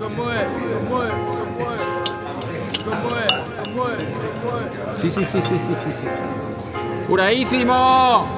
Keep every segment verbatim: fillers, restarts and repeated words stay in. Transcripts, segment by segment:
¿Cómo es? ¿Cómo es? ¿Cómo es? ¿Cómo es? ¿Cómo es? ¿Cómo es? Sí, sí, sí, sí, sí, sí, sí. ¡Puradísimo!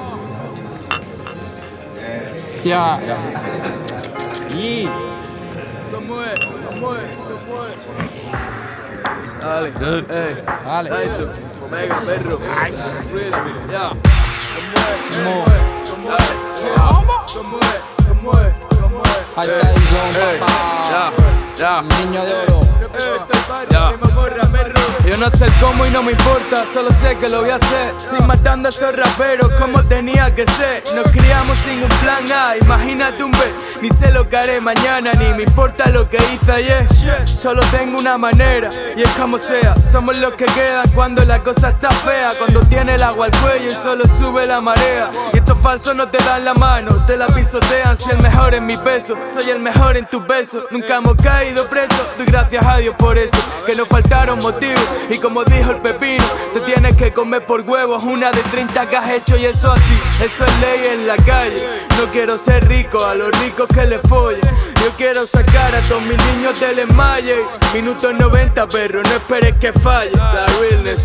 Ya. Y. ¿Cómo es? ¿Cómo es? ¿Cómo es? Dale, ey, Dale. Tyson, Omega, perro. Ay. Freedom, ya. ¿Cómo es? ¿Cómo es? ¿Cómo es? ¿Cómo es? ¿Cómo es? Ahí está Tyson, Ey, papá. ya, ya. Niño de oro. Ya. Yo no sé el cómo y no me importa, solo sé que lo voy a hacer. Sin matando a esos raperos como tenía que ser. Nos criamos sin un plan A, imagínate un B. Ni sé lo que haré mañana, ni me importa lo que hice ayer. Solo tengo una manera, y es como sea. Somos los que quedan cuando la cosa está fea. Cuando tiene el agua al cuello y solo sube la marea. Y estos falsos no te dan la mano, te la pisotean. Si el mejor es mi peso, soy el mejor en tus besos. Nunca hemos caído presos, doy gracias a Dios por eso. Que nos faltaron motivos, y como dijo el pepino, te tienes que comer por huevos una de treinta que has hecho. Y eso así, eso es ley en la calle. No quiero ser rico, a los ricos que le follen. Yo quiero sacar a todos mis niños del enmaye. Minutos noventa, perro, no esperes que falle. La realness.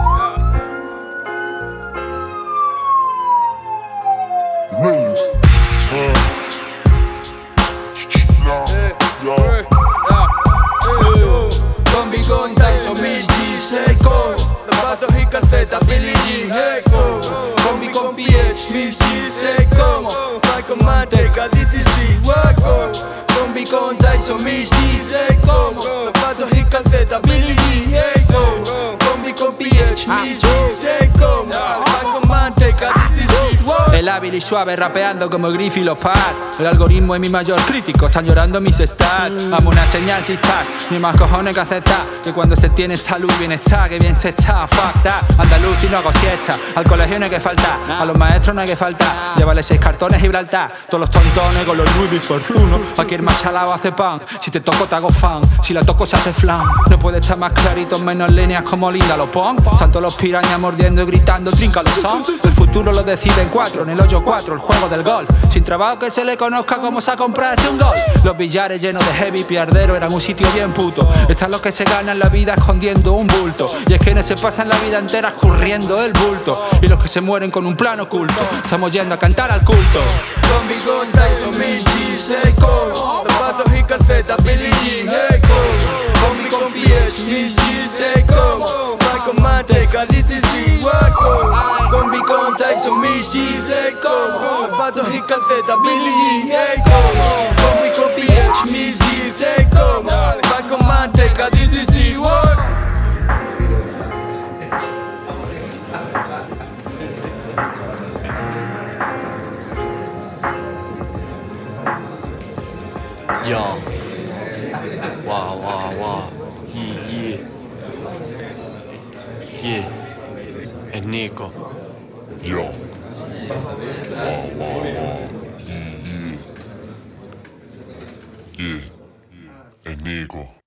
Realness. Uh. Nah, yo. Combi con Tyson, mis G, seco. Zapatos y calcetas, Billie Jean, eco. Combi con P H, mis G, seco. Va con manteca, D C C, hueco. Combi con Tyson, mis G, seco. Zapatos y calcetas, Billie Jean, eco. Combi con P H, mis G, seco. Va con manteca, D C C, hueco. El hábil y suave rapeando como Griffy y los Pats. El algoritmo es mi mayor crítico, están llorando mis stats. Dame una señal si estás, ni más cojones que aceptar. Que cuando se tiene salud y bienestar, que bien se está, fuck that. Andaluz y no hago siesta, al colegio no hay que faltar, a los maestros no hay que faltar. Llévale seis cartones Gibraltar, todos los tontones con los Louis Forzuno. Aquí el más salado hace pan, si te toco te hago fan, si la toco se hace flan. No puede estar más clarito, menos líneas como Linda lo pon. Santo los pirañas mordiendo y gritando, trinca los son. El futuro lo deciden cuatro, en el hoyo cuatro, el juego del golf. Sin trabajo que se le conozca como se ha comprado ese un gol. Los billares llenos de heavy piardero eran un sitio bien puto. Están los que se ganan la vida escondiendo un bulto. Y es quienes se pasan la vida entera escurriendo el bulto. Y los que se mueren con un plan oculto. Estamos yendo a cantar al culto. Combi con Tyson, mis G, seco. Zapatos y calcetas, Billie Jean, eco. Combi con P H, mis G, seco. Va con manteca, D C C, hueco. Combi con Tyson, mis G, seco. Zapatos y calcetas, Billie Jean, eco. Combi con P H, mis G, seco. Va con manteca, D C C, hueco. Yo. Wow, wow, wow. Yeah, yeah. Yeah. Es Nico. Yo.